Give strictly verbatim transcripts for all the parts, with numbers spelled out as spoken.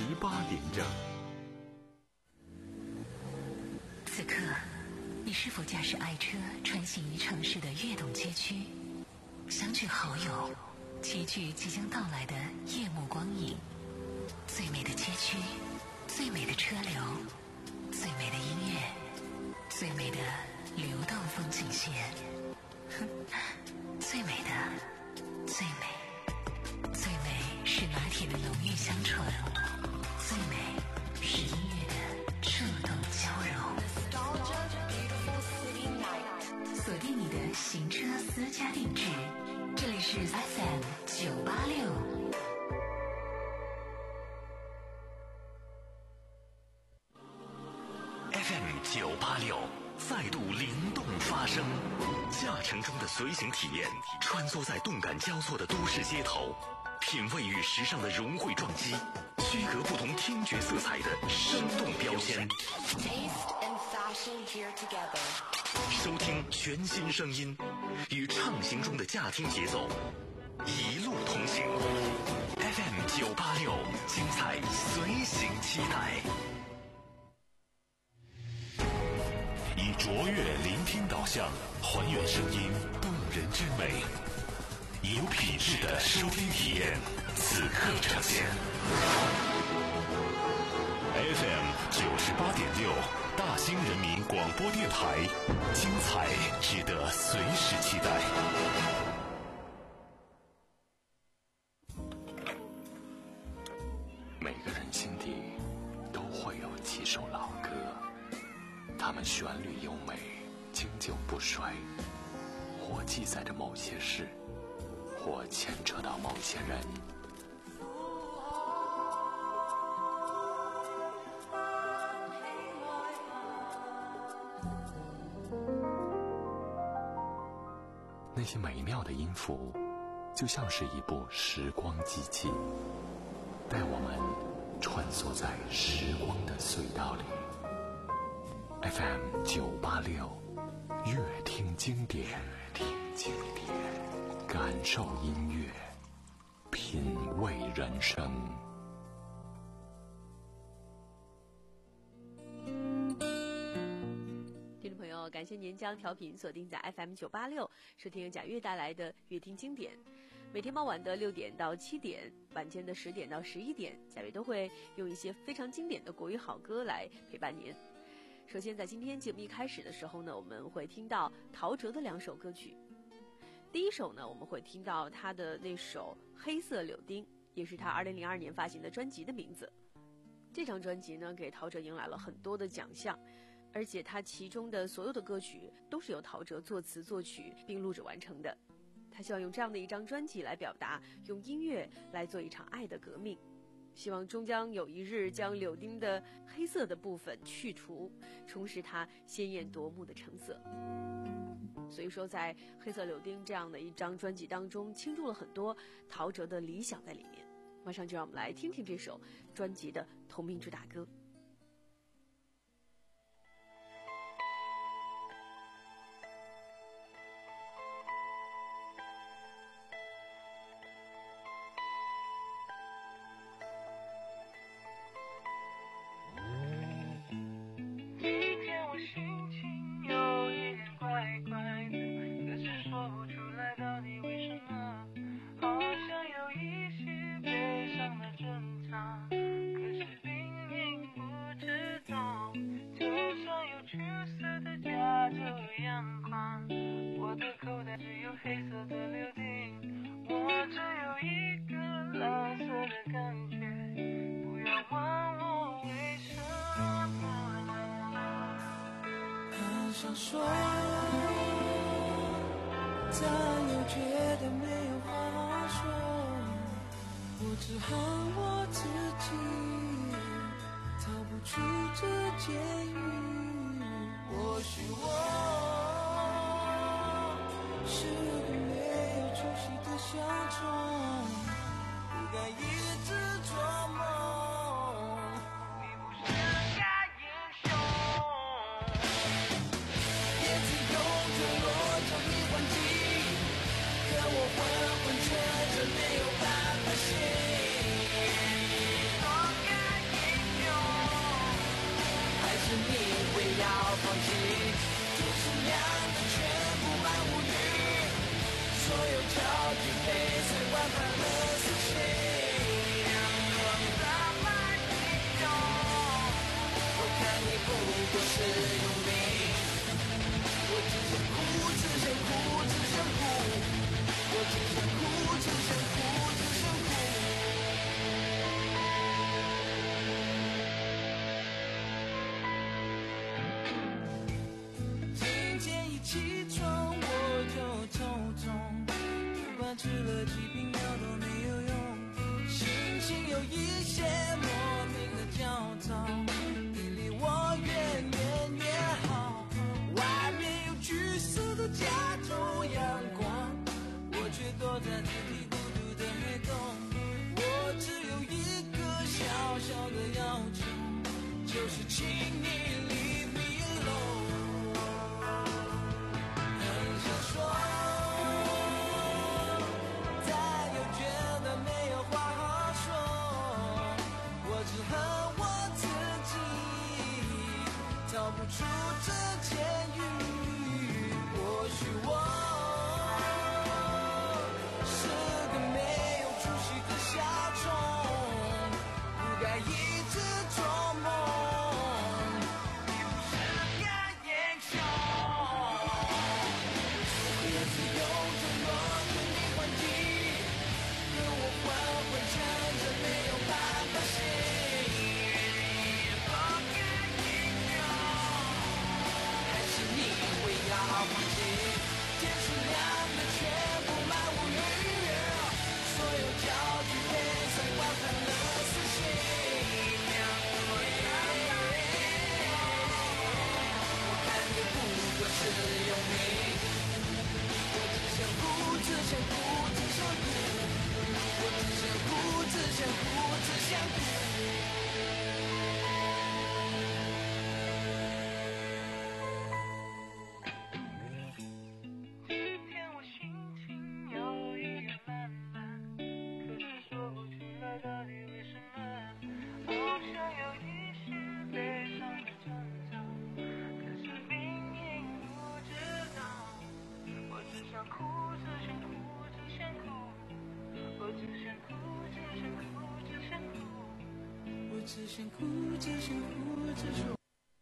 八点整。 此刻，你是否驾驶爱车穿行于城市的跃动街区，相聚好友，齐聚即将到来的夜幕光影？最美的街区，最美的车流，最美的音乐，最美的流动风景线，最美的，最美，最美是拿铁的浓郁香醇，最美是音乐的触动交融。锁定你的行车私家定制，这里是 F M 九八六。 F M 九八六再度灵动发声，驾乘中的随行体验，穿梭在动感交错的都市街头，品味与时尚的融汇撞击，区隔不同听觉色彩的生动标签。 Taste and fashion here together。 收听全新声音，与畅行中的驾听节奏，一路同行。F M 九八六，精彩随行期待。以卓越聆听导向，还原声音动人之美，以有品质的收听体验，此刻呈现。F M 九十八点六，大兴人民广播电台，精彩值得随时期待。每个人心底都会有几首老歌，它们旋律优美，经久不衰，或记载着某些事，或牵扯到某些人。那些美妙的音符，就像是一部时光机器，带我们穿梭在时光的隧道里。F M 九八六，乐听经典，乐听经典，感受音乐，品味人生。 听众朋友，感谢您将调频锁定在 F M 九八六，收听由贾越带来的乐听经典。每天傍晚的六点到七点，晚间的十点到十一点，贾越都会用一些非常经典的国语好歌来陪伴您。首先在今天节目一开始的时候呢，我们会听到陶喆的两首歌曲。第一首呢，我们会听到他的那首《黑色柳丁》，也是他二零零二年发行的专辑的名字。这张专辑呢，给陶喆迎来了很多的奖项，而且他其中的所有的歌曲都是由陶喆作词作曲并录制完成的。他希望用这样的一张专辑来表达，用音乐来做一场爱的革命，希望终将有一日将柳丁的黑色的部分去除，重拾它鲜艳夺目的橙色。所以说在黑色柳丁这样的一张专辑当中，倾注了很多陶喆的理想在里面。马上就让我们来听听这首专辑的同名主打歌。 我混混却真没有办法醒。 放弃。天是亮的，全布满乌云，所有焦距被随万般的撕心。阳光洒满地球，我看你不过是佣兵。我只想哭，只想哭，只想哭。我只想哭，只想哭，只想哭。今天一起床我就头痛，就算吃了几瓶药都没有用，心情有一些莫名的焦躁，你离我远远越好。外面有橘色的加州阳光，我却躲在自己孤独的黑洞。我只有一个小小的要求，就是请你 leave me alone。 很想说，但又觉得没有话好说。我只恨我自己逃不出这监狱。或许我是个没有出息的小虫，不该一直做梦，你不是个英雄。我可以自由承诺跟你还击，跟我缓缓撑着没有办法醒。不该英雄，还是你会要放弃。天是亮的，全布满乌云，所有焦距被随万般的撕心。阳光洒满地球，我看你不过是佣兵。我只想哭，只想哭，只想哭。我只想哭，只想哭，只想哭。今天我心情有一点懒懒，可是说不出来到底为什么，好像有一些悲伤的征兆，可是明明不知道。我只想哭，只想哭，只想哭。我只想哭，只想哭，只想哭。我只想哭，只想哭，只想哭。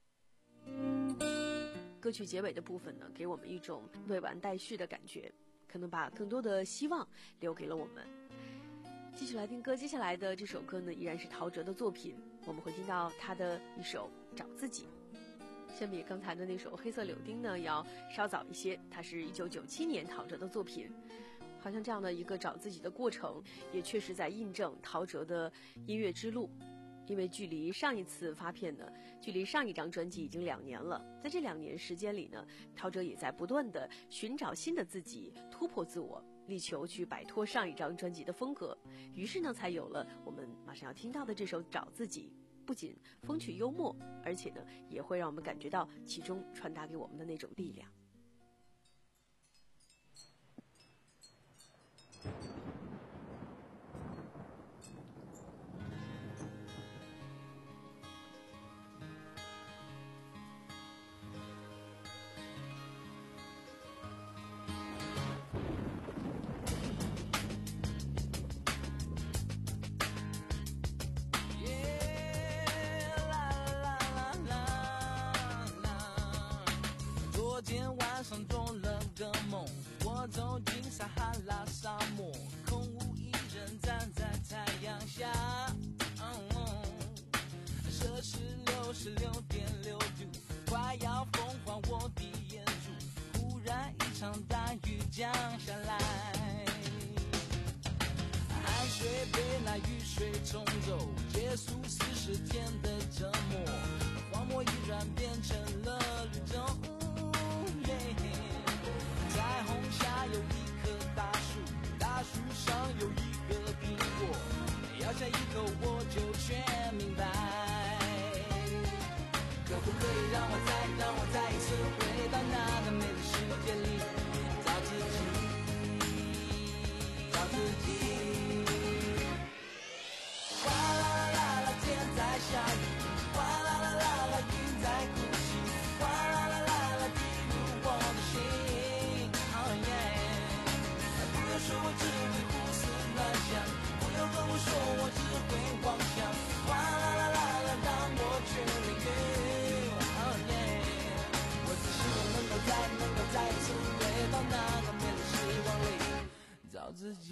歌曲结尾的部分呢，给我们一种未完待续的感觉，可能把更多的希望留给了我们。继续来听歌，接下来的这首歌呢，依然是陶喆的作品，我们会听到他的一首《找自己》。相比刚才的那首《黑色柳丁》呢，要稍早一些，它是一九九七年陶喆的作品。好像这样的一个找自己的过程，也确实在印证陶喆的音乐之路。因为距离上一次发片呢，距离上一张专辑已经两年了，在这两年时间里呢，陶喆也在不断的寻找新的自己，突破自我，力求去摆脱上一张专辑的风格。于是呢，才有了我们马上要听到的这首《找自己》，不仅风趣幽默，而且呢，也会让我们感觉到其中传达给我们的那种力量。 昨天晚上做了个梦，我走进撒哈拉沙漠，空无一人站在太阳下，摄氏六十六点六度，快要风化我的眼珠。忽然一场大雨降下来，汗水被那雨水冲走，结束四十天的折磨，荒漠依然变成了绿洲。彩虹下有一棵大树，大树上有一个苹果，咬下一口我就全明白。可不可以让我再让我再一次回到那个美的世界里，找自己，找自己。哗啦啦啦啦，天在下雨，哗啦啦啦啦，云在哭泣。 自己。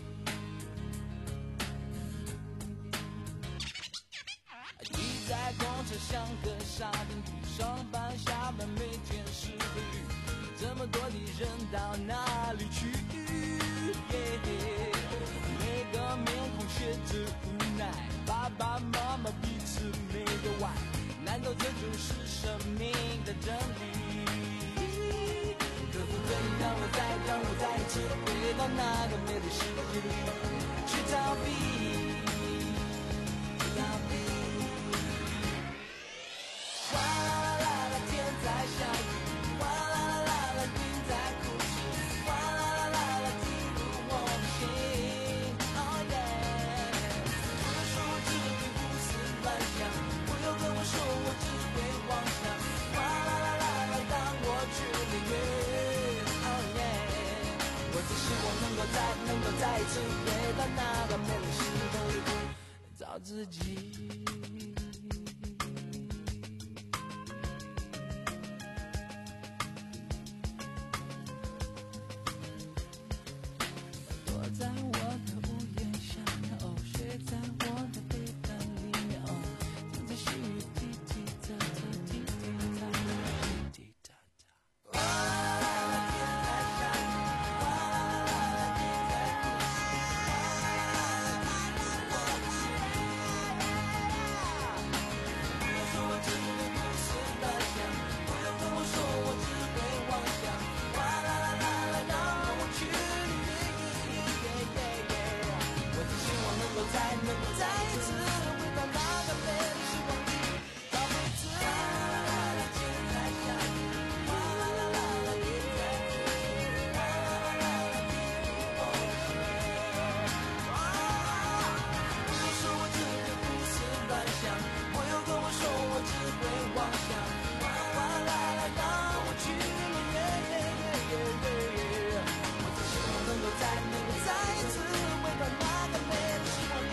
你在公车上和沙丁鱼上班下班每件事规律，这么多的人到哪里去？ yeah, 每个面孔写着无奈，爸爸妈妈彼此没有爱，难道这就是生命的真理？可不可以让我再让我再一次回到那个美丽世界里去逃避，逃避。哗啦啦啦啦，天在下雨，哗啦啦啦啦，云在哭泣，哗啦啦啦啦，进入我的心。Oh yeah， 不要说我只会胡思乱想，不要跟我说我只会妄想，哗啦啦啦啦，当我去领略。Oh yeah， 我只希望能够再能够再一次回到那个美丽时空里找自己。在我的屋檐下，哦，睡在我的被单里面，哦，躺在细雨滴滴答答，滴滴答答，滴滴答答。哗啦啦啦，天在下雨，哗啦啦啦，云在哭泣，哗啦啦啦，我不去。不要说我只会胡思乱想，不要跟我说我只会妄想，哗啦啦啦啦，让我去。能够再能够再一次回到那个美丽时光里找回自己。哗啦啦啦，天在下雨，哗啦啦啦啦，云在哭泣，哗啦啦啦啦，进入我的心。不要说我只会胡思乱想，不要跟我说我只会妄想，哗啦啦啦，让我去了耶耶耶耶耶。我只希望能够再能够再一次回到那个美丽。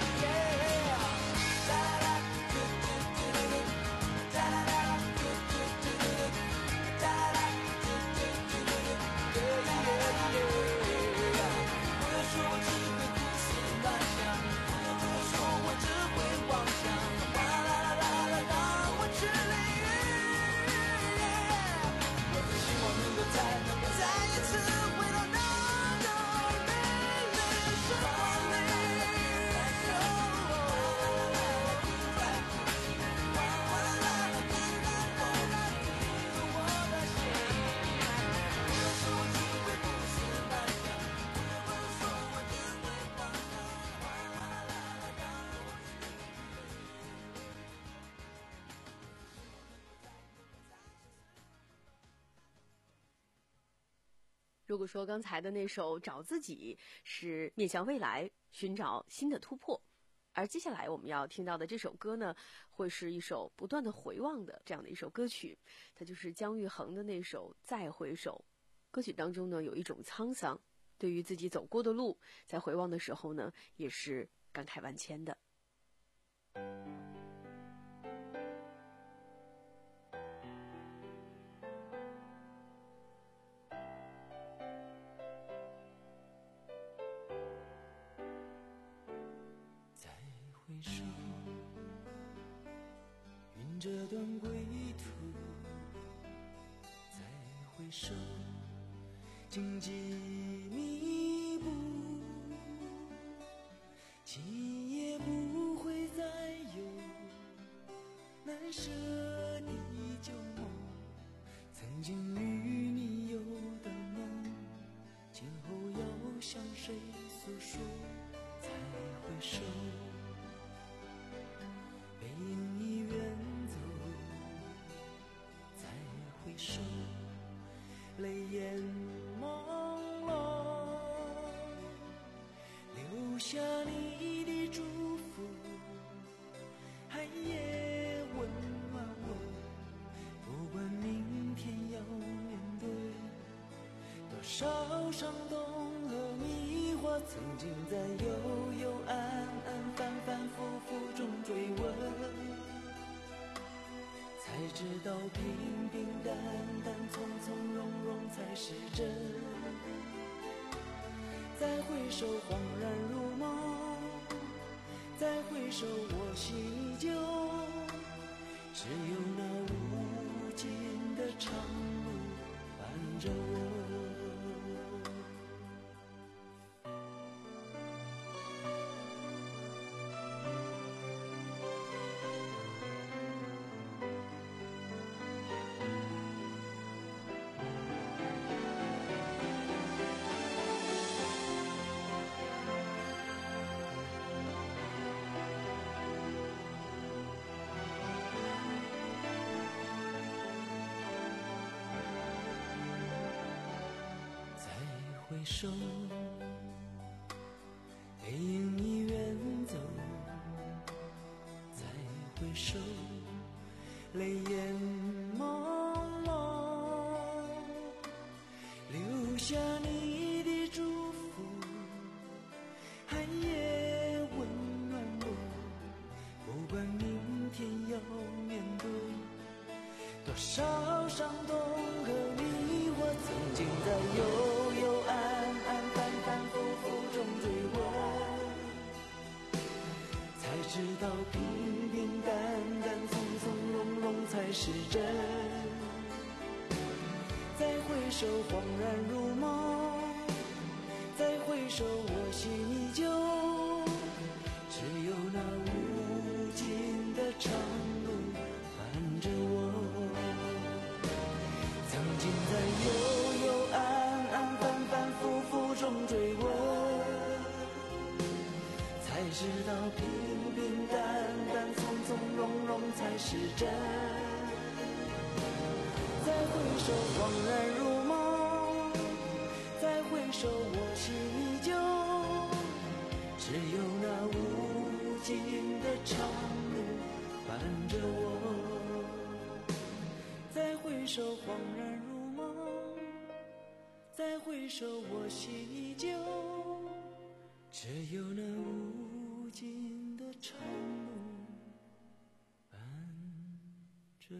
如果说刚才的那首找自己是面向未来寻找新的突破，而接下来我们要听到的这首歌呢，会是一首不断的回望的这样的一首歌曲，它就是姜育恒的那首再回首。歌曲当中呢有一种沧桑，对于自己走过的路，在回望的时候呢也是感慨万千的。 回首，云这段归途，再回首，荆棘密布，今夜不会再有难舍的旧梦，曾经与你有的梦，今后要向谁诉说？再回首，背影已远走，再回首，泪眼朦胧，留下你的祝福，寒夜温暖我，不管明天要面对多少伤痛和迷惑，曾经在幽幽暗暗反反复复中追问，才知道平平淡淡从从容容才是真。在再回首恍然如梦，再回首我心依旧，只有那无尽的长路伴着我。回首，背影已远走，再回首，泪眼朦胧，留下你的祝福，寒夜温暖我，不管明天要面对多少伤痛和迷惑，曾经在幽幽暗暗反反复复中追问，才知道平平淡淡从从容容才是真。再回首恍然如梦，再回首我心依旧，只有那无尽的长路伴着我。曾经在幽幽暗暗反反复复中追问，才知道平平淡淡从从容容才是真。再回首恍然如梦，再回首我心依旧，只有那无尽的长路伴着我。再回首恍然如梦，再回首我心依旧，只有那无尽的长路伴着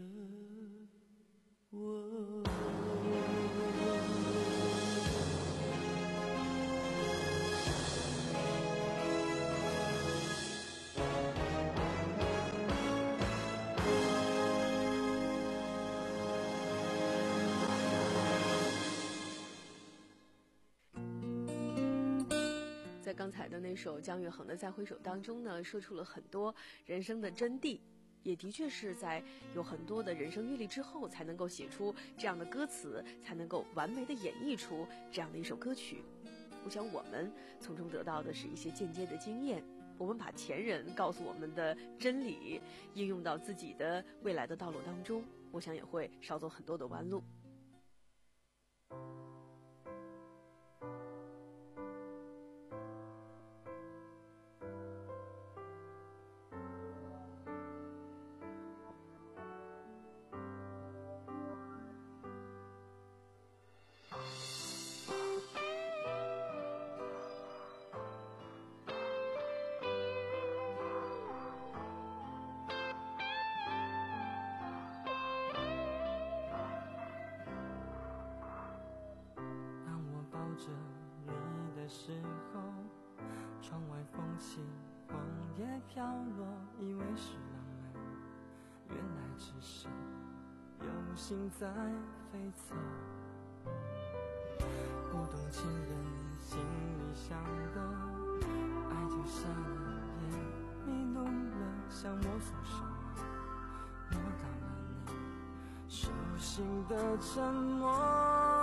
我。 在刚才的那首姜育恒的《再回首》当中呢，说出了很多人生的真谛，也的确是在有很多的人生阅历之后，才能够写出这样的歌词，才能够完美的演绎出这样的一首歌曲。我想我们从中得到的是一些间接的经验，我们把前人告诉我们的真理应用到自己的未来的道路当中，我想也会少走很多的弯路。 着你的时候，窗外风起，黄叶飘落，以为是浪漫，原来只是有心在飞走。不懂情人心里想的，爱就瞎了眼，迷路了，想摸索什么，摸到了你手心的沉默。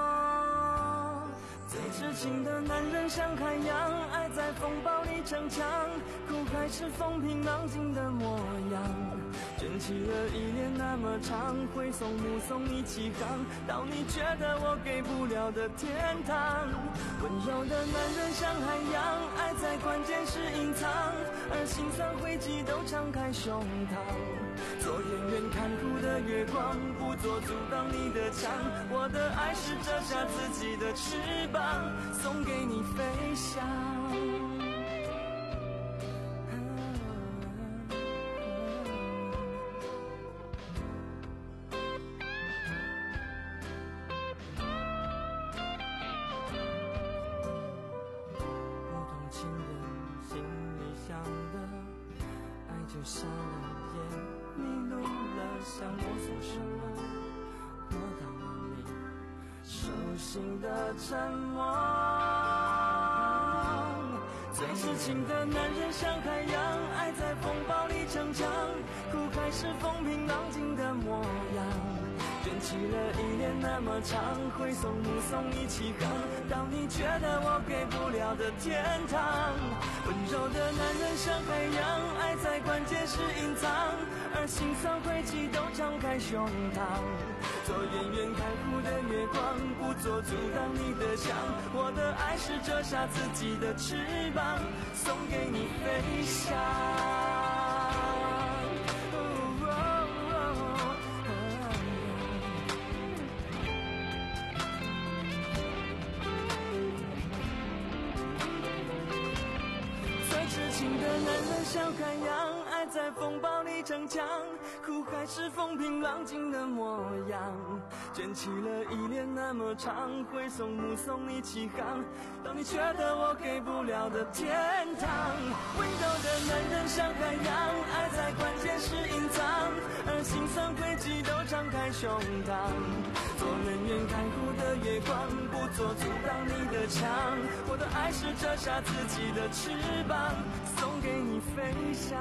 最痴情的男人像海洋，爱在风暴里逞强，苦海是风平浪静的模样。卷起了依恋那么长，挥送目送你起航，到你觉得我给不了的天堂。温柔的男人像海洋，爱在关键时隐藏，而心酸灰烬都敞开胸膛。做远远看哭的月光，不做阻挡你的墙。我的爱是折下自己的翅膀，送给你飞翔。 傻了眼，迷路了，想摸索什么，摸到了你手心的沉默。最痴情的男人像海洋，爱在风暴里逞强，苦海是风平浪静的模样，卷起了依恋那么长，挥手目送你起航，到你觉得我给不了的天堂。温柔的男人像海洋，爱在关键时隐藏，而心酸轨迹都张开胸膛，做远远开阔的月光，不做阻挡你的墙。我的爱是折下自己的翅膀，送给你飞翔。痴情的男人像海洋，爱在风暴里逞强，苦海是风平浪静的模样，卷起了依恋那么长，挥手目送你起航，到你觉得我给不了的天堂。温柔的男人像海洋，爱在关键时隐藏，而心酸轨迹都张开胸膛，做人远开阔的月光，不做阻挡你的墙。我的爱是折下自己的翅膀，送给你飞翔。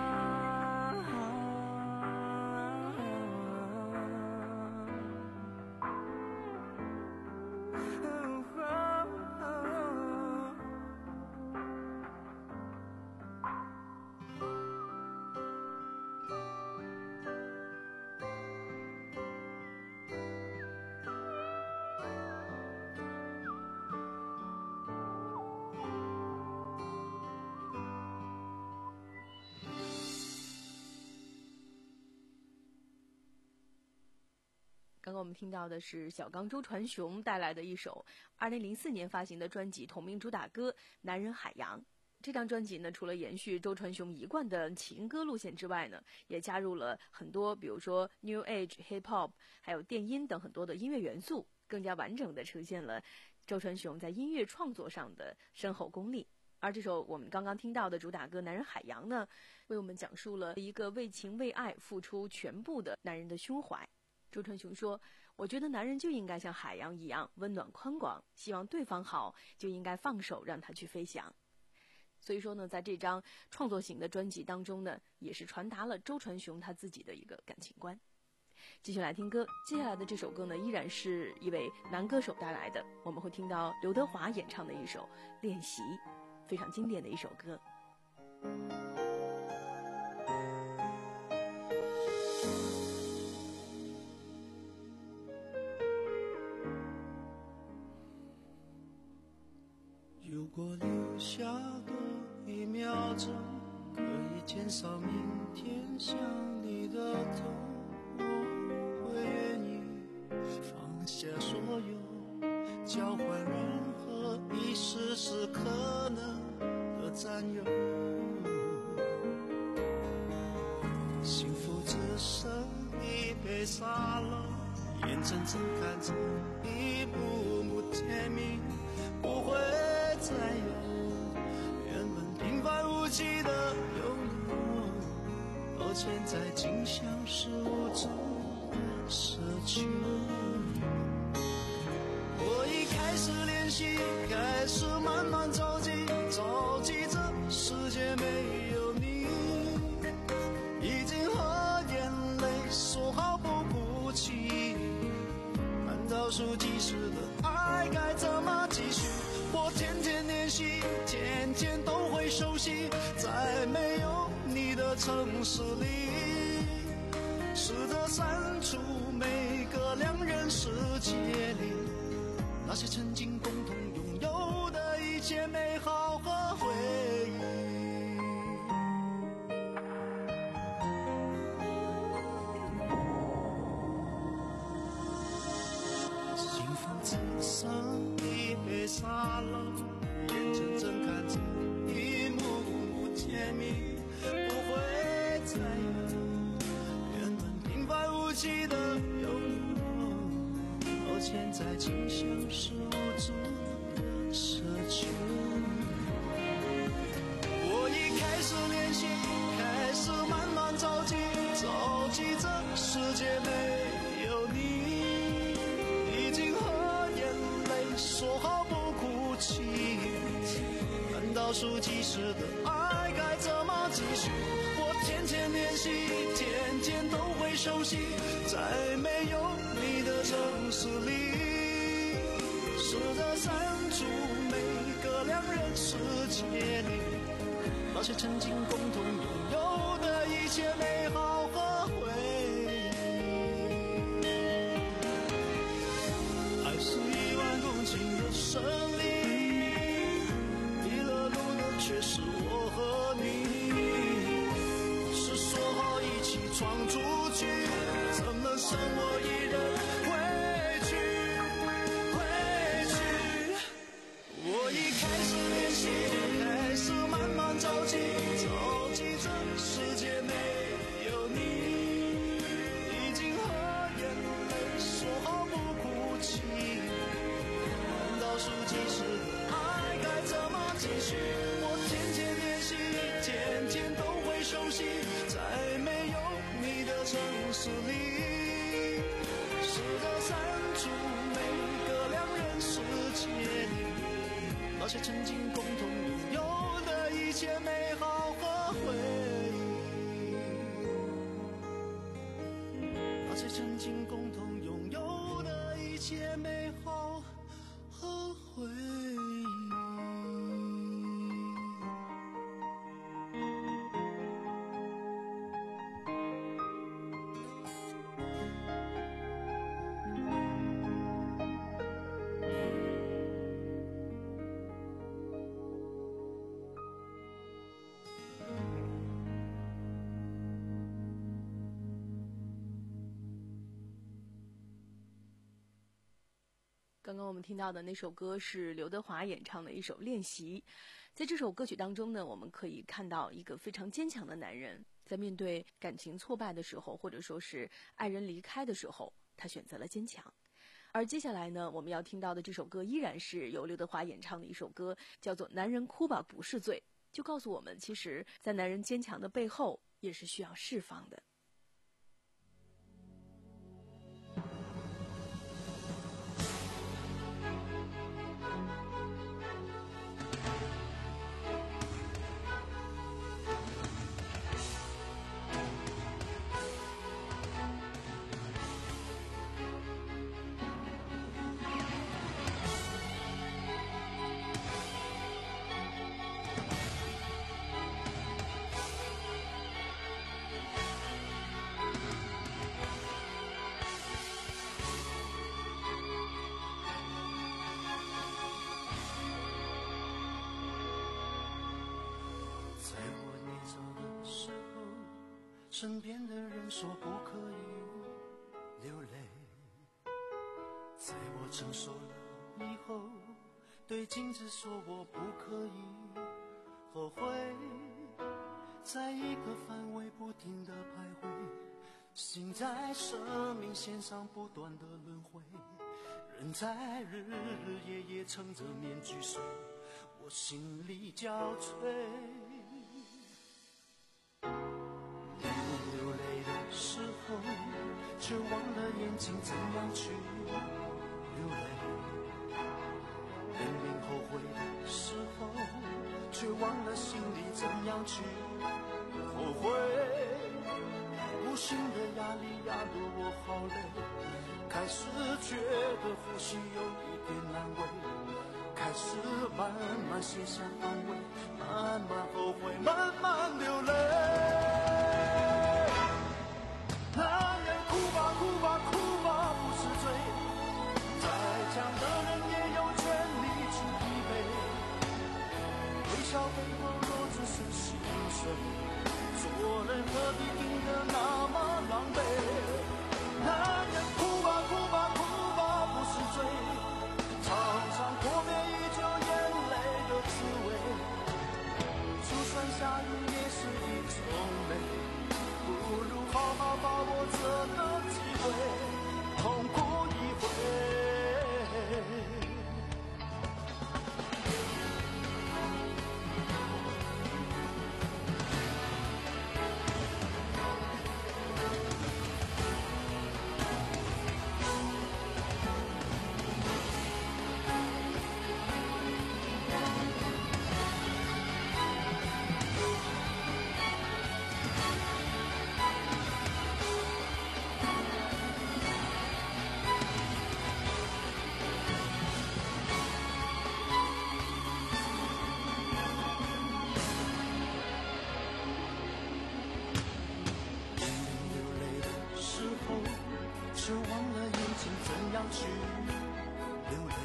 刚刚我们听到的是小刚周传雄带来的一首二零零四年发行的专辑同名主打歌《男人海洋》。这张专辑呢，除了延续周传雄一贯的情歌路线之外呢，也加入了很多比如说 New Age、Hip Hop 还有电音等很多的音乐元素，更加完整地呈现了周传雄在音乐创作上的深厚功力。而这首我们刚刚听到的主打歌《男人海洋》呢，为我们讲述了一个为情为爱付出全部的男人的胸怀。周传雄说，我觉得男人就应该像海洋一样温暖宽广，希望对方好就应该放手让他去飞翔。所以说呢，在这张创作型的专辑当中呢，也是传达了周传雄他自己的一个感情观。继续来听歌，接下来的这首歌呢，依然是一位男歌手带来的，我们会听到刘德华演唱的一首《练习》，非常经典的一首歌。 如果留下多一秒钟，可以减少明天想你的痛，我会愿意放下所有，交换任何一丝丝可能的占有。幸福只剩一杯沙漏，眼睁睁看着一幕幕甜蜜不会再有，原本平凡无奇的拥有，而现在竟像是无助的奢求。我已开始练习，开始慢慢着急，着急这世界没有你，已经和眼泪说好不哭泣，难道说即使的爱该怎么继续？我天天练习，天天都会熟悉，在没有你的城市里，试着删除每个两人世界里那些曾经共同拥有的一切美好和回忆。幸福只剩一杯沙漏，眼睁睁看着一幕幕甜蜜不会再有，原本平凡无奇的拥有，而现在竟像是无助的奢求。我已开始练习，开始慢世界没有你，已经和眼泪说好不哭泣。难道数计时的爱该怎么继续？我天天练习，天天都会熟悉，在没有你的城市里，试着删除每个两人世界里那些曾经共同拥有的一切美好和回忆。爱是一万公顷的森林，迷了路的却是我和你。是说好一起闯出去，怎么剩我一人回去回去？我已开始练习，开始慢慢着急，着急这世界没有你，已经和眼泪说好不哭泣。难道数计时的爱该怎么继续？我天天练习，天天都会熟悉，在没有你的城市里，试着删除每个两人世界里那些曾经共同拥有的一切美好和回忆，那些曾经共同拥有的一切美好和回忆。 刚刚我们听到的那首歌是刘德华演唱的一首《练习》。在这首歌曲当中呢，我们可以看到一个非常坚强的男人，在面对感情挫败的时候，或者说是爱人离开的时候，他选择了坚强。而接下来呢，我们要听到的这首歌依然是由刘德华演唱的一首歌，叫做《男人哭吧不是罪》，就告诉我们，其实在男人坚强的背后，也是需要释放的。 身边的人说不可以流泪，在我成熟了以后，对镜子说我不可以后悔，在一个范围不停地徘徊，心在生命线上不断的轮回，人在日日夜夜撑着面具睡，我心里交瘁。却忘了眼睛怎样去流泪，明明后悔的时候，却忘了心里怎样去后悔。无形的压力压得我好累，开始觉得呼吸有一点难为，开始慢慢写下安慰，慢慢后悔，慢慢流泪。男人哭吧哭吧哭吧不是罪，再强的人也有权利去疲惫，微笑背后若只是心碎，做人何必定得那么狼狈。男人哭吧哭吧哭吧不是罪，常常破灭依旧眼泪的滋味，就算下雨也是一种美，不如好好把握这个机会，痛哭一回。 去流泪。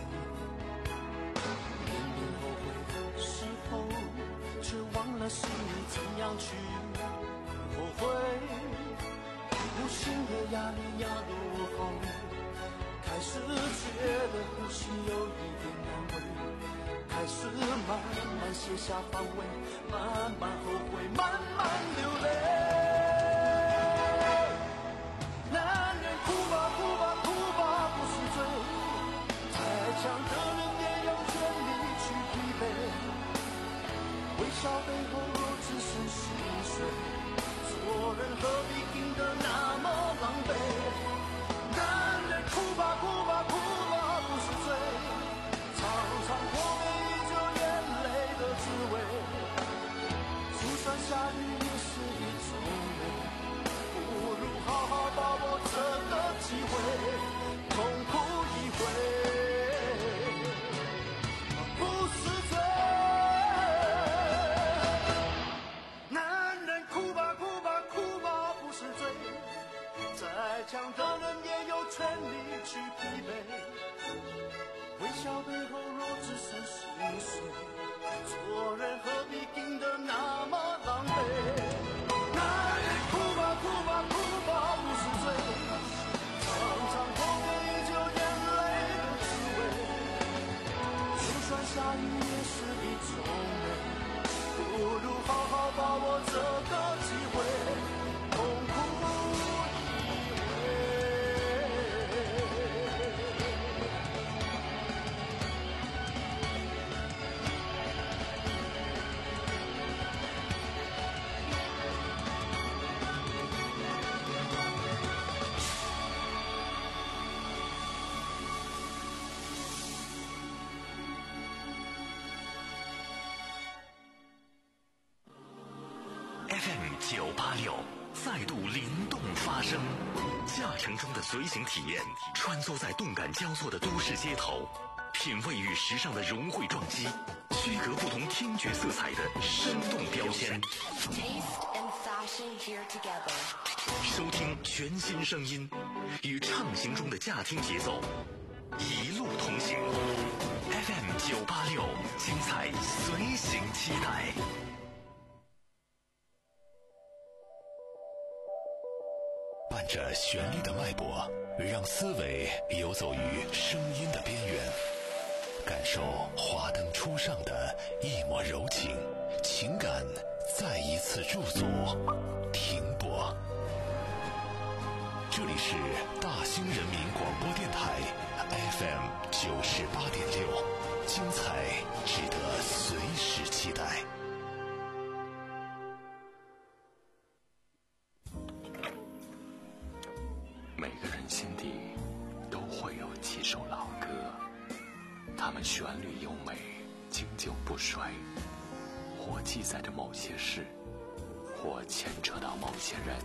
明明后悔时候，却忘了是你怎样去后悔。无形的压力压得我好累，开始觉得呼吸有一点难为，开始慢慢卸下防卫，慢慢后悔，慢慢流泪。男人哭吧哭吧哭吧不是罪，再强的人也有权利去疲惫。微笑背后若只剩心碎，做人何必硬得那么狼狈。男人哭吧哭吧哭吧不是罪，常常过每一滴眼泪的滋味。就算下雨也是一种美，不如好好把握这个机会，痛哭一回，不是罪。男人哭吧哭吧哭吧不是罪，再强的人也有权利去疲惫。微笑背后若只剩心碎，做人何必硬得那么狼狈。男人哭吧哭吧哭吧不是罪，常常过每一滴眼泪的滋味。就算下雨也是一种美，不如好好把握这个机会，痛哭一回。 F M 九八六再度灵动发声，驾乘中的随行体验，穿梭在动感交错的都市街头，品味与时尚的融汇撞击，区隔不同听觉色彩的生动标签。 Taste and fashion here together. 收听全新声音，与畅行中的驾听节奏，一路同行。F M 九八六，精彩随行期待。伴着旋律的脉搏，让思维游走于声音的边缘，感受华灯初上的一抹柔情，情感再一次驻足停泊。这里是大兴人民广播电台 F M 九十八点六，精彩值得随时期待。每个人心底都会有几首老歌，它们旋律优美，经久不衰，或记载着某些事，或牵扯到某些人。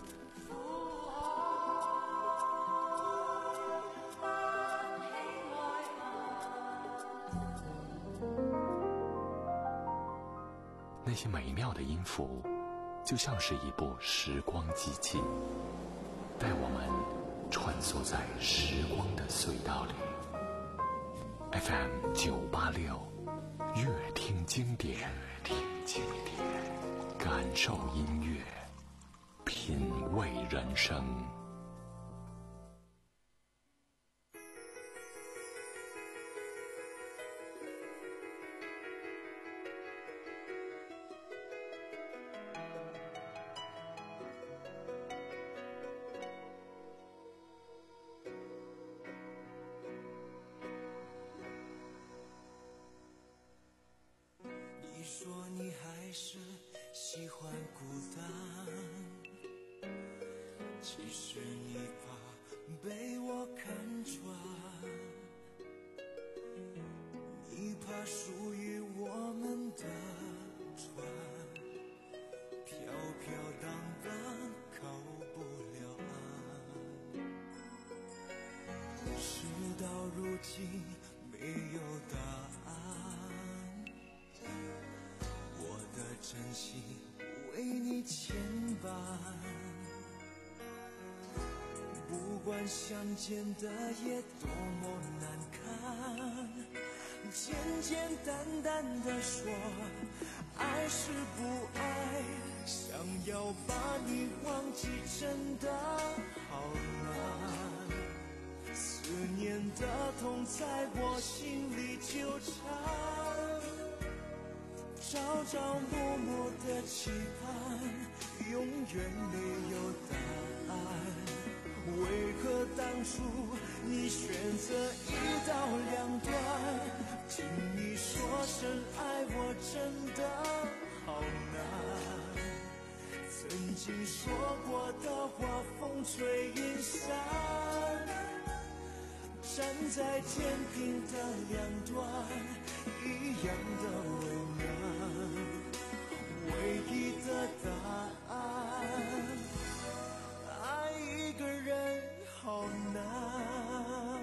那些美妙的音符，就像是一部时光机器，带我们穿梭在时光的隧道里。F M 九八六，乐听经典，乐听经典，感受音乐，品味人生。 你说你还是喜欢孤单，其实你怕被我看穿，你怕属于我们的船飘飘荡荡靠不了岸，事到如今没有答案，我的真心为你牵绊，不管管相见的夜多么难堪，简简单单的说爱是不爱，想要把你忘记真的好难，思念的痛在我心里纠缠，朝朝暮暮的期盼永远没有答案，为何当初你选择一刀两断？听你说声爱我真的好难，曾经说过的话风吹云散，站在天平的两端一样的为难，唯一的答案，爱一个人好难。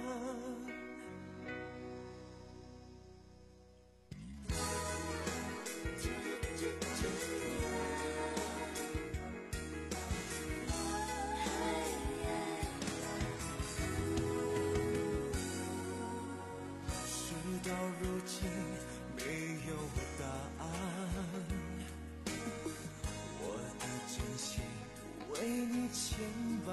事到如今没有答案，我的真心为你牵绊，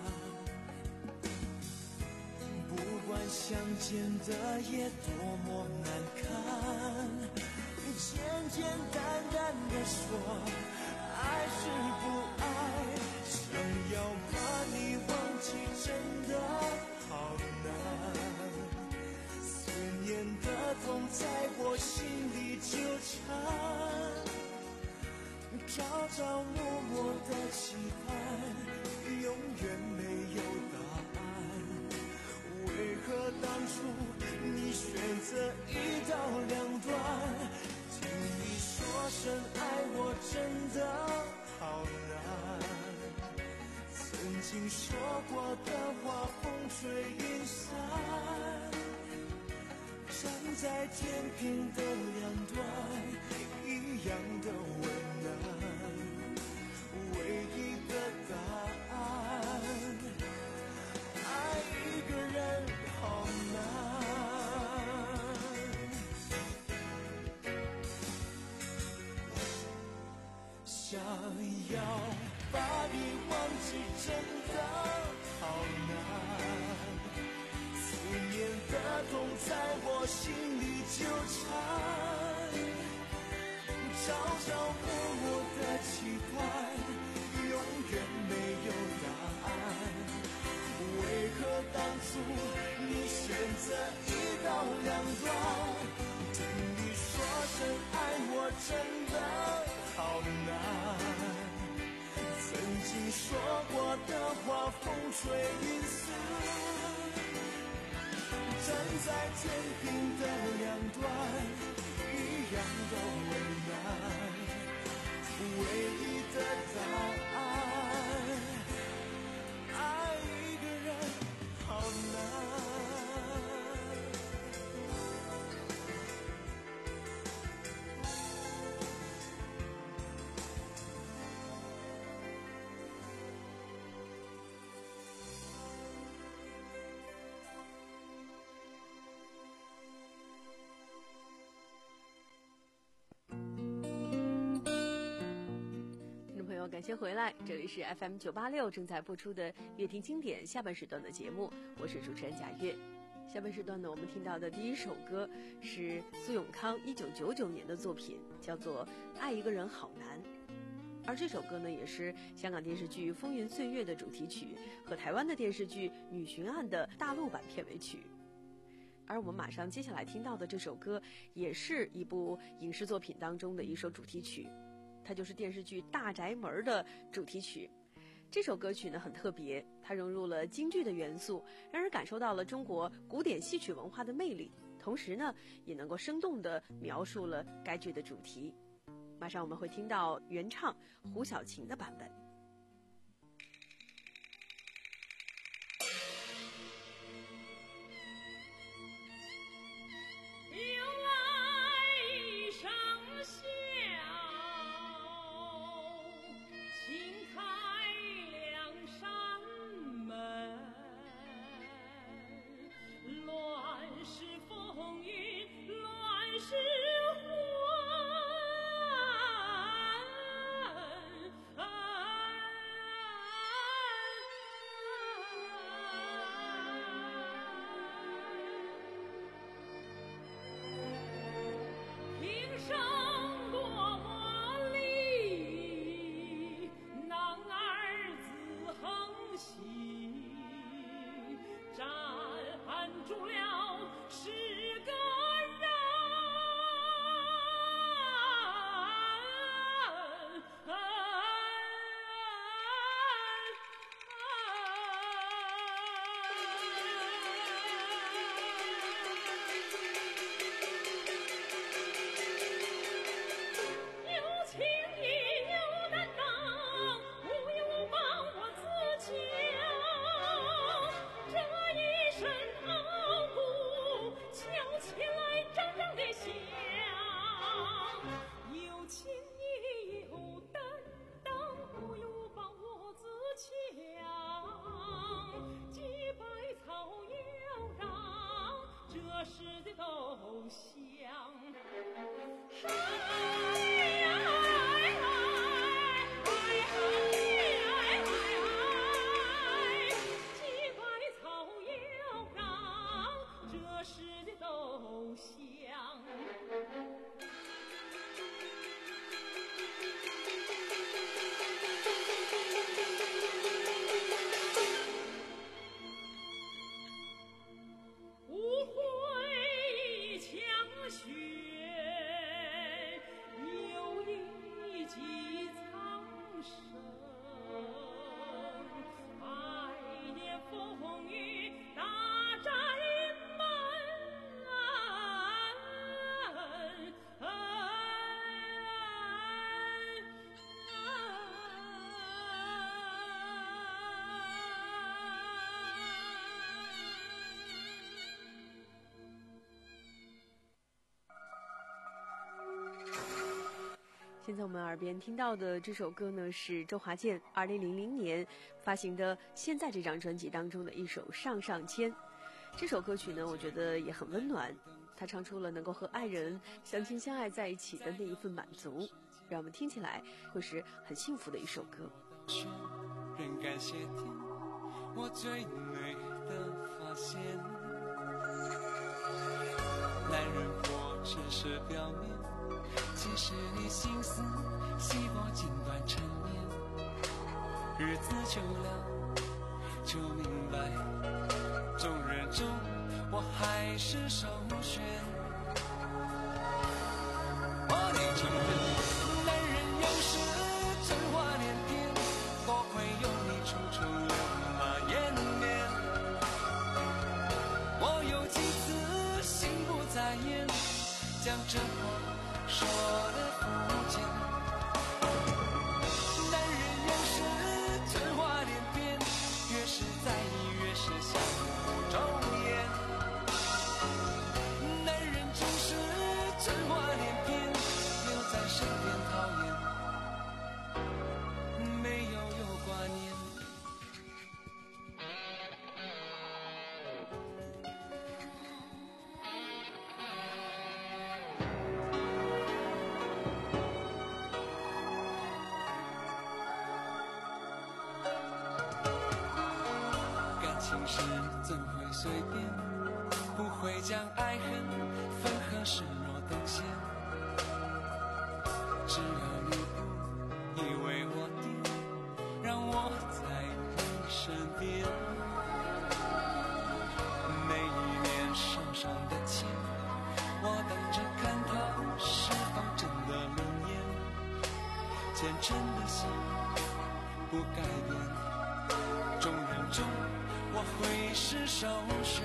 不管相见的夜多么难堪，简简单单的说爱是不爱，想要把你忘记真的好难，思念的痛在我心里纠缠，朝朝暮暮的期盼永远没有答案，为何当初你选择一刀两断？听你说声爱我真的好难，曾经说过的话风吹云散，站在天平的两端一样的为难，唯一的答案，爱一个人好难。想要把你忘记真的好难，思念的痛在我心里纠缠，朝朝暮暮的期盼永远没有答案，为何当初你选择一刀两断？听你说声爱我真的好难，曾经说过的话风吹云散，站在天平的两端一样的为难，唯一的答案，爱一个人好难。 感谢回来，这里是 F M 九八六正在播出的乐听经典下半时段的节目，我是主持人贾月。下半时段呢，我们听到的第一首歌是苏永康一九九九年的作品，叫做《爱一个人好难》。而这首歌呢，也是香港电视剧《风云岁月》的主题曲和台湾的电视剧《女巡案》的大陆版片尾曲。而我们马上接下来听到的这首歌，也是一部影视作品当中的一首主题曲。它就是电视剧《大宅门》的主题曲。这首歌曲呢很特别，它融入了京剧的元素，让人感受到了中国古典戏曲文化的魅力，同时呢也能够生动地描述了该剧的主题。马上我们会听到原唱胡小琴的版本。 新开两扇门。 住了是个人。有情义有担当，无忧无帮我自强。这一身傲骨，瞧起来张张的响。有情义有担当，无忧无帮我自强。几百草要让，这时的都香。哎呀！都香。无悔强选，有一技苍生，百年风雨大战现在我们耳边听到的这首歌呢，是周华健二零零零年发行的《现在》这张专辑当中的一首《上上签》。这首歌曲呢，我觉得也很温暖，他唱出了能够和爱人相亲相爱在一起的那一份满足，让我们听起来会是很幸福的一首歌。 仍感谢天，我最美的发现。男人活只是表面，其实你心思细胞尽管沉眠。日子久了就明白，众人中我还是首选。我得承认，男人有时真话连篇，多亏有你处处留马延绵。我有几次心不在焉，将真话说得肤浅。男人有时真话连篇，越是在意越是相互忠言。男人总是真话连篇，留在身边讨厌，没有有挂念。情事怎会随便，不会将爱恨分合视若等闲。只要你不以为我的，让我在你身边。每一年手上的签，我等着看它是否真的灵验。虔诚的心不改变，众人中我会是首选。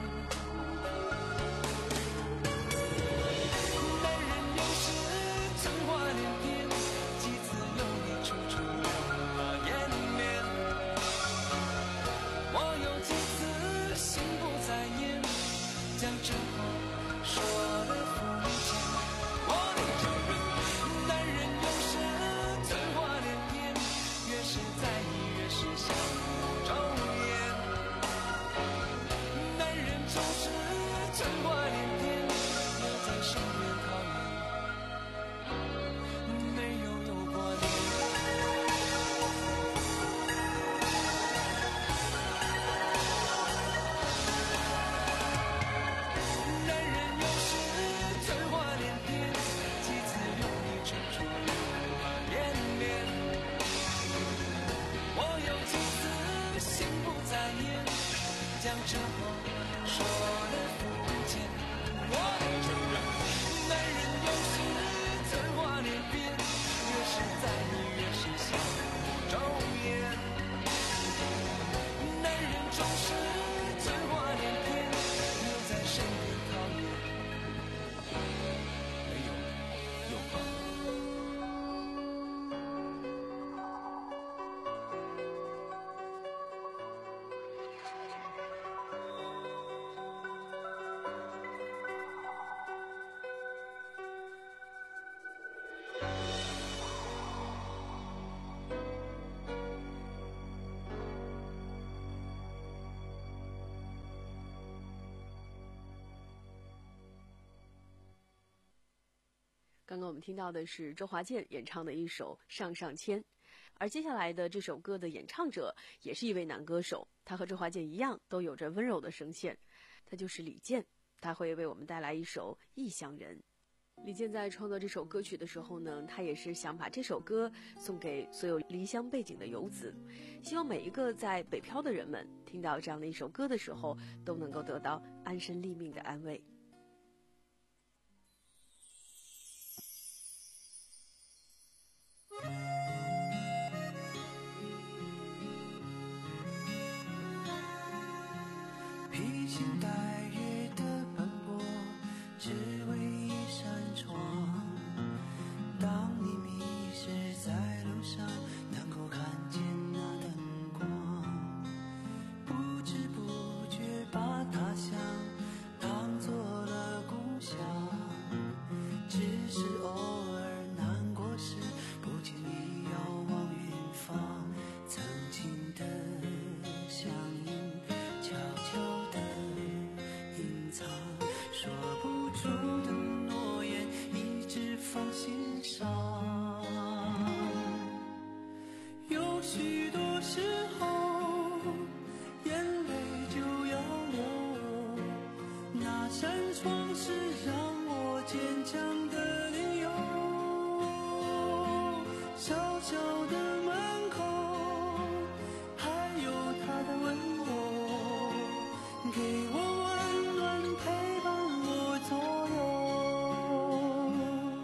男人有时真话连篇，几次有你处处留马延绵。我有几次心不在焉，将真话说得肤浅。我得承认，男人有时真话连篇，越是在意越是相互忠言。总是真话连篇，留在身边讨厌，没有有挂念。男人有时真话连篇，几次有你处处留马延绵。我有几次心不在焉，将真话说刚刚我们听到的是周华健演唱的一首《上上签》，而接下来的这首歌的演唱者也是一位男歌手，他和周华健一样都有着温柔的声线，他就是李健，他会为我们带来一首《异乡人》。李健在创作这首歌曲的时候呢，他也是想把这首歌送给所有离乡背井的游子，希望每一个在北漂的人们听到这样的一首歌的时候，都能够得到安身立命的安慰。 披星戴月的奔波，只为一扇窗。当你迷失在路上，能够看见那灯光，不知不觉把他乡当作了故乡。只是偶尔难过时，不经意遥望远方，曾经的相映悄悄地隐藏，说不出的诺言一直放心上。有许多时候眼泪就要流，那扇窗是让我坚强的理由。小小的门口还有他的温柔，给我温暖陪伴我左右。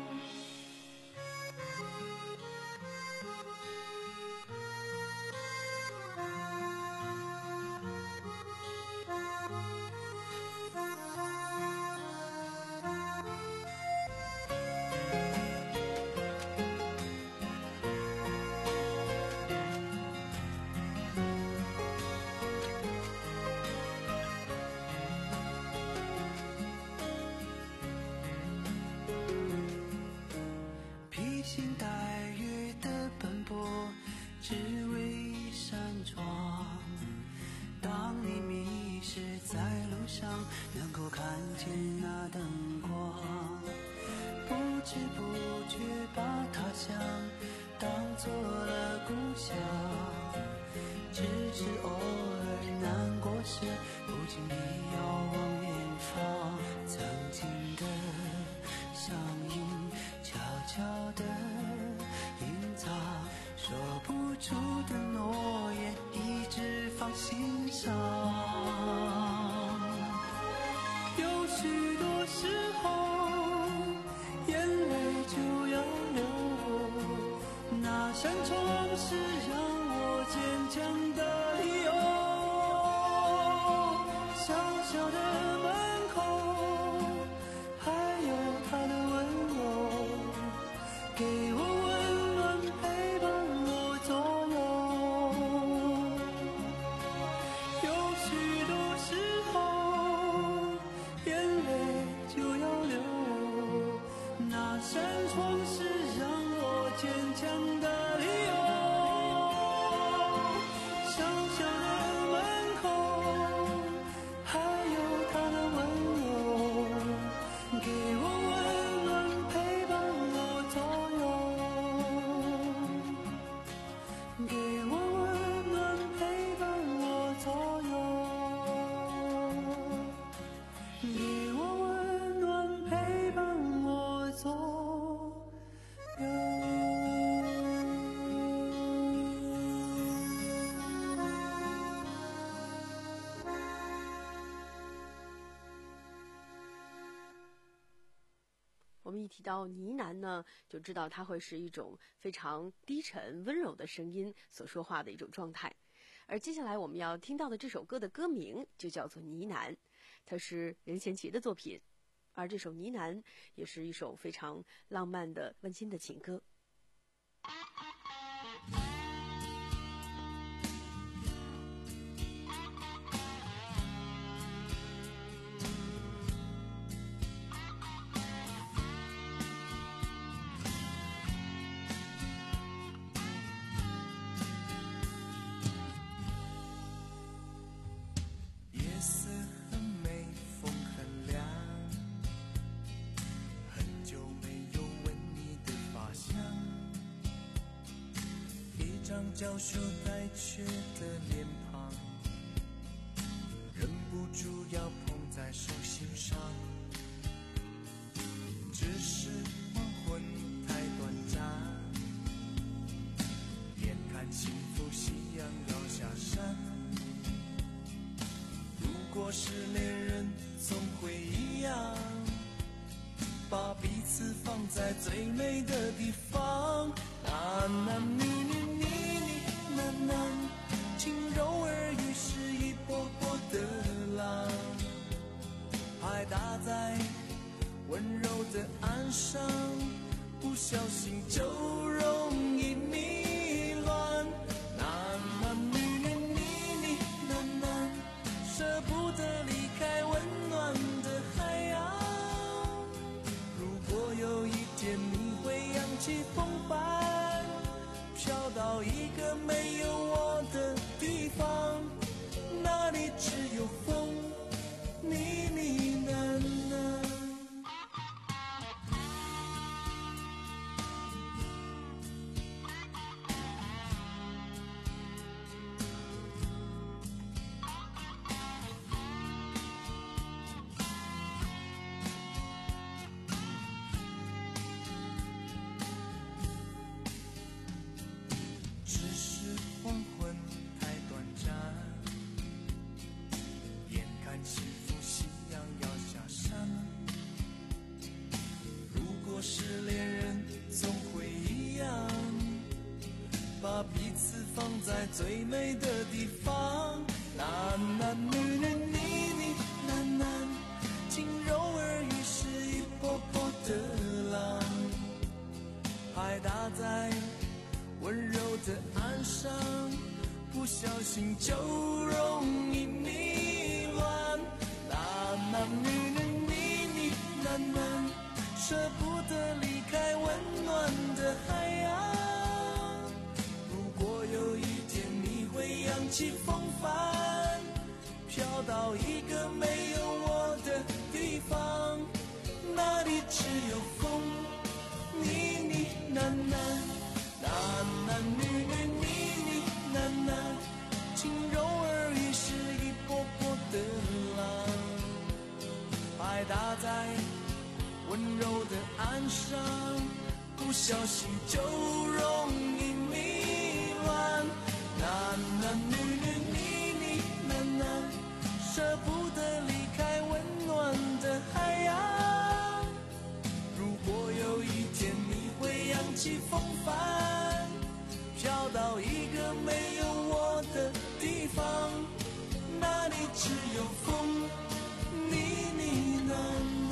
披星戴月的奔波，只为一扇窗。当你迷失在路上，能够看见那灯光，不知不觉把他乡当作了故乡。只是偶尔难过时，不经意遥望远方，曾经的相映悄悄地隐藏，说不出的诺言一直放心上。有许多时候眼泪就要流，那扇窗是让我坚强的理由。小小的门口还有他的温柔，给我温暖陪伴我左右。有许多时候眼泪就要流，那扇窗是让我坚强的理由。小小的门口还有他的温柔，给我温暖陪伴我左右，给我温暖陪伴我左右，给我温暖陪伴我左右。 我们一提到呢喃呢，就知道它会是一种非常低沉温柔的声音所说话的一种状态。而接下来我们要听到的这首歌的歌名就叫做《呢喃》，它是任贤齐的作品，而这首《呢喃》也是一首非常浪漫的温馨的情歌。 夜色很美，风很凉，很久没有闻张教书带去的脸庞，忍不住要捧在手心上。只是黄昏太短暂，眼看幸福夕阳要下山。如果是恋人，总会一样，把彼此放在最美的地方。男男女女，你你男男，轻柔耳语是一波波的浪，拍打在温柔的岸上，不小心就容易迷乱。男男女女，你你男男，舍不得离开温暖的海洋。如果有一天你会扬起风帆，飘到一个没有我的地方，那里只有风，你你喃喃。是恋人总会一样，把彼此放在最美的地方。男男女女，你你男男，轻柔耳语是一波波的浪，拍打在温柔的岸上，不小心就容易迷乱。男男女女，你你男男，舍不得离开温暖的海洋。如果有一天你会扬起风帆，飘到一个没有我的地方，那里只有风，你你喃喃，男男女女，你你喃喃，轻柔耳语是一波波的浪，拍打在温柔的岸上，不小心就容易迷乱。男男女女，你你喃喃，舍不得离开温暖的海洋。如果有一天你会扬起风帆，飘到一个没有我的地方，那里只有风，你你喃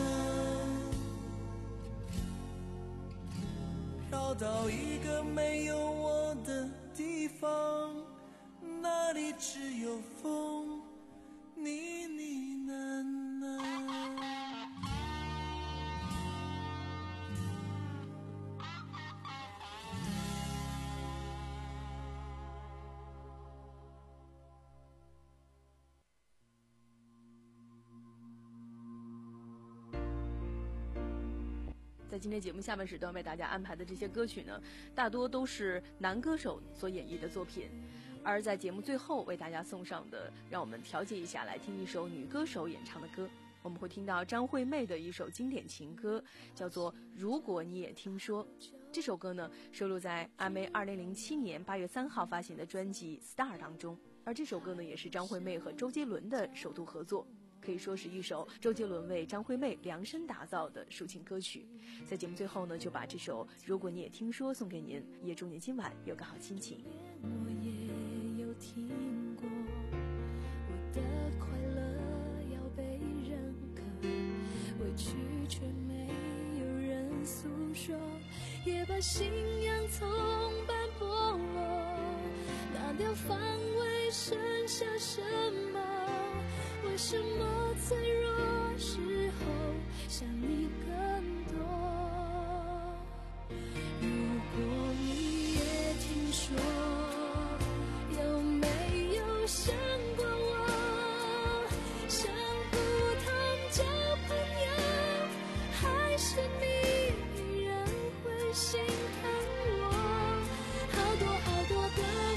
喃。飘到一个没有我的地方，那里只有风，你你喃喃。 在今天节目下半时段为大家安排的这些歌曲呢，大多都是男歌手所演绎的作品。而在节目最后为大家送上的，让我们调节一下，来听一首女歌手演唱的歌。我们会听到张惠妹的一首经典情歌，叫做《如果你也听说》。这首歌呢，收录在阿妹二零零七年八月三号发行的专辑《Star》当中。而这首歌呢，也是张惠妹和周杰伦的首度合作，可以说是一首周杰伦为张惠妹量身打造的抒情歌曲。在节目最后呢，就把这首《如果你也听说》送给您，也祝您今晚有个好心情。 我也有听过，我的快乐要被认可，委屈却没有人诉说，也把信仰从斑驳落，拿掉防卫剩下什么？为什么脆弱时候想你更多？如果你也听说，有没有想过我？想不通交朋友，还是你依然会心疼我？好多好多的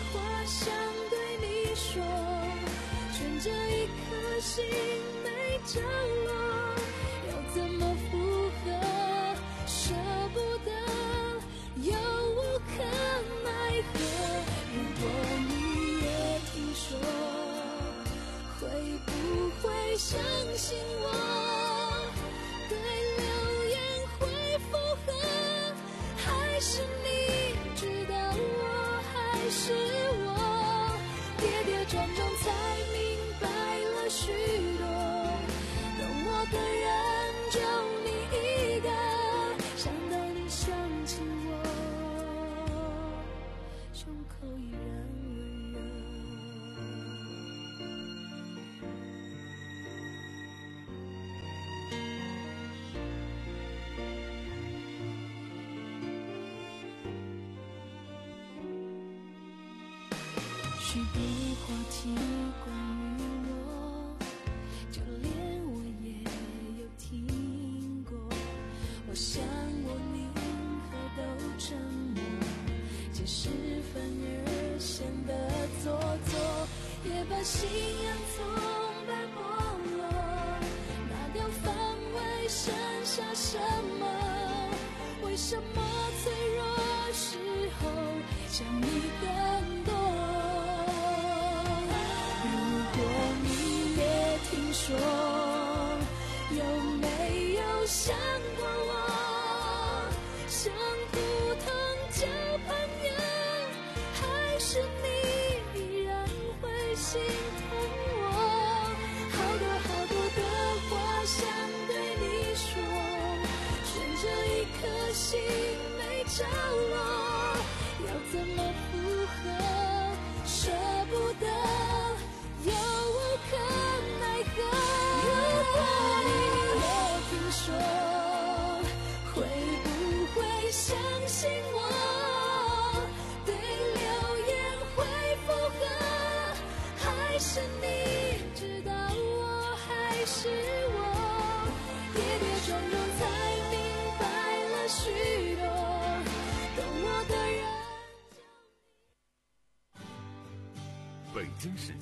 你说，悬着一颗心没着落，要怎么复合？舍不得，又无可奈何。如果你也听说，会不会相信我？对流言会附和，还是你知道我还是我？跌跌撞撞才明白了许多，懂我的人就你一个，想到你想起我，胸口依然温热。许多话题关于我，就连我也有听过。我想我宁可都沉默，解释反而显得做作，也把信仰从白剥落，拿掉防卫，剩下什么？为什么脆弱时候想你更多？听说有没有想过我？像普通交朋友，还是你依然会心疼我？好多好多的话想对你说，悬着一颗心没着落，要怎么复合？舍不得，又无可奈何。如果你也听说，会不会相信我？对流言会附和，还是你知道我还是我？跌跌撞撞才明白了许多，懂我的人。 北京时间